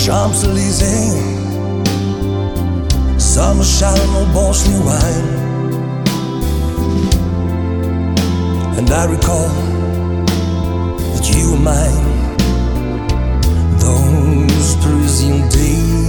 Champs-Élysées, summer shine on Bosnia wine. And I recall that you were mine, those Parisian days.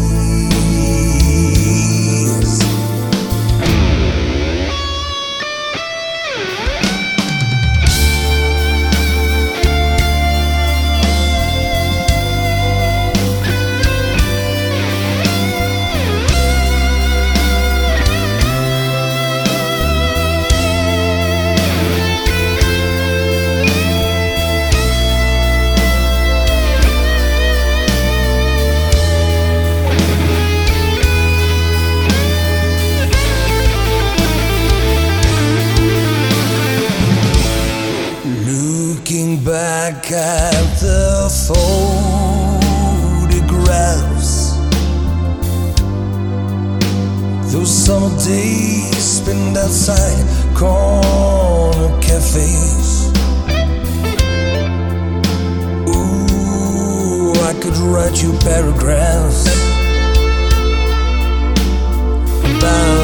Looking back at the photographs, those summer days spent outside corner cafes. Ooh, I could write you paragraphs about